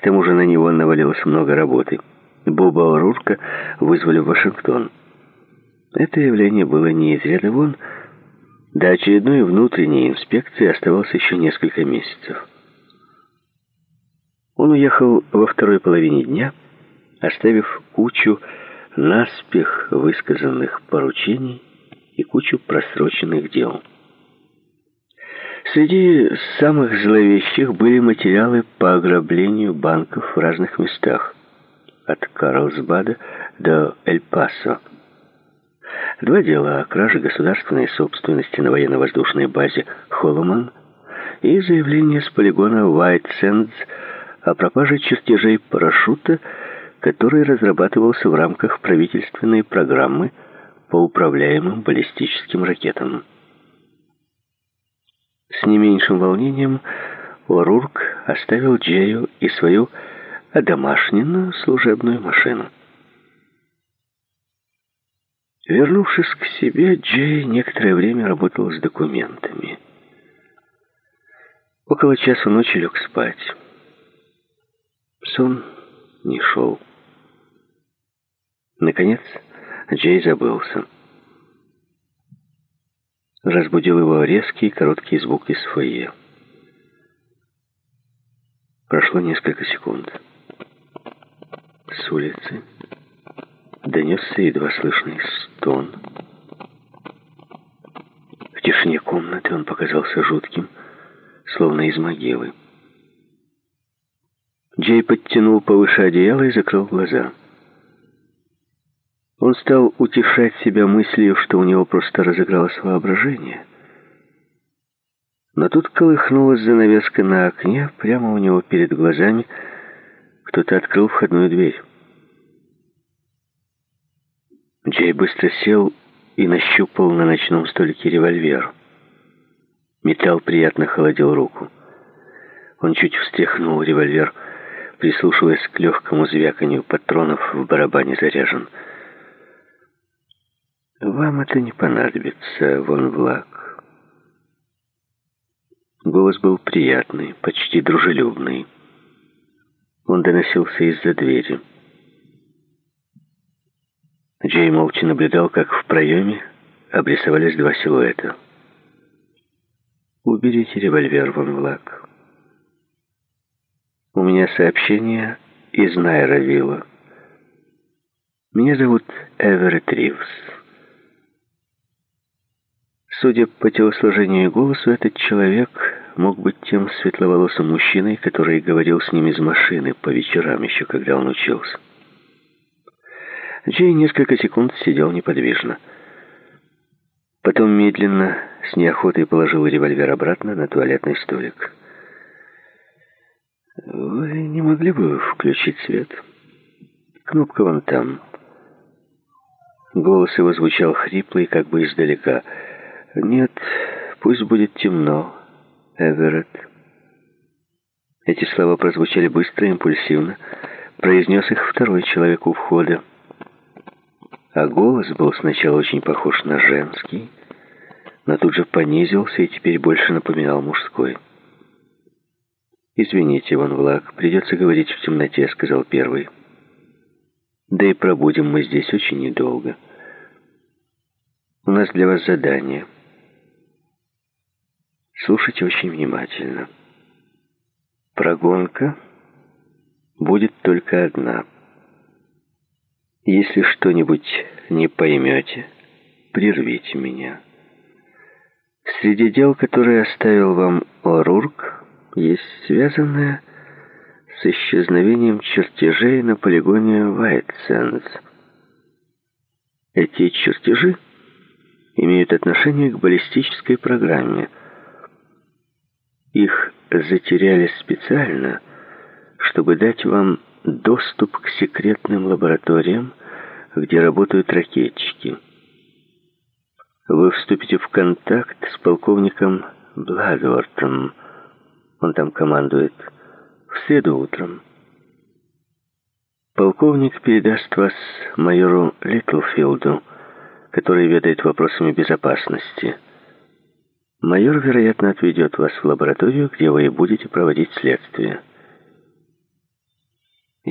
К тому же на него навалилось много работы. Боба О'Рурка вызвали в Вашингтон. Это явление было не из ряда вон. До очередной внутренней инспекции оставалось еще несколько месяцев. Он уехал во второй половине дня, оставив кучу наспех высказанных поручений и кучу просроченных дел. Среди самых зловещих были материалы по ограблению банков в разных местах, от Карлсбада до Эль-Пасо. 2 дела о краже государственной собственности на военно-воздушной базе Холломан и заявление с полигона Уайт-Сэндс о пропаже чертежей парашюта, который разрабатывался в рамках правительственной программы по управляемым баллистическим ракетам. С не меньшим волнением О'Рурк оставил Джею и свою одомашненную служебную машину. Вернувшись к себе, Джей некоторое время работал с документами. Около часу ночи лег спать. Сон не шел. Наконец, Джей забылся. Разбудил его резкий короткий звук из фойе. Прошло несколько секунд. С улицы донесся едва слышный стон. В тишине комнаты он показался жутким, словно из могилы. Джей подтянул повыше одеяло и закрыл глаза. Он стал утешать себя мыслью, что у него просто разыгралось воображение. Но тут колыхнулась занавеска на окне, прямо у него перед глазами кто-то открыл входную дверь. Джей быстро сел и нащупал на ночном столике револьвер. Металл приятно холодил руку. Он чуть встряхнул револьвер, прислушиваясь к легкому звяканью патронов в барабане заряжен. «Вам это не понадобится, Вон Влак». Голос был приятный, почти дружелюбный. Он доносился из-за двери. Джей молча наблюдал, как в проеме обрисовались 2 силуэта. «Уберите револьвер, Вон Влак. У меня сообщение из Найровилла. Меня зовут Эверетт Ривз». Судя по телосложению и голосу, этот человек мог быть тем светловолосым мужчиной, который говорил с ним из машины по вечерам, еще когда он учился. Джей несколько секунд сидел неподвижно. Потом медленно, с неохотой положил револьвер обратно на туалетный столик. «Вы не могли бы включить свет? Кнопка вон там». Голос его звучал хриплый, как бы издалека. «Нет, пусть будет темно, Эверетт». Эти слова прозвучали быстро и импульсивно. Произнес их второй человек у входа. А голос был сначала очень похож на женский, но тут же понизился и теперь больше напоминал мужской. «Извините, Вон Влак, придется говорить в темноте», — сказал первый. «Да и пробудем мы здесь очень недолго. У нас для вас задание. Слушайте очень внимательно. Прогонка будет только одна. Если что-нибудь не поймете, прервите меня. Среди дел, которые оставил вам О'Рурк, есть связанное с исчезновением чертежей на полигоне Уайт-Сэндс. Эти чертежи имеют отношение к баллистической программе. Их затеряли специально, чтобы дать вам доступ к секретным лабораториям, где работают ракетчики. Вы вступите в контакт с полковником Бладвортом, он там командует, в среду утром. Полковник передаст вас майору Литлфилду, который ведает вопросами безопасности. Майор, вероятно, отведет вас в лабораторию, где вы и будете проводить следствие.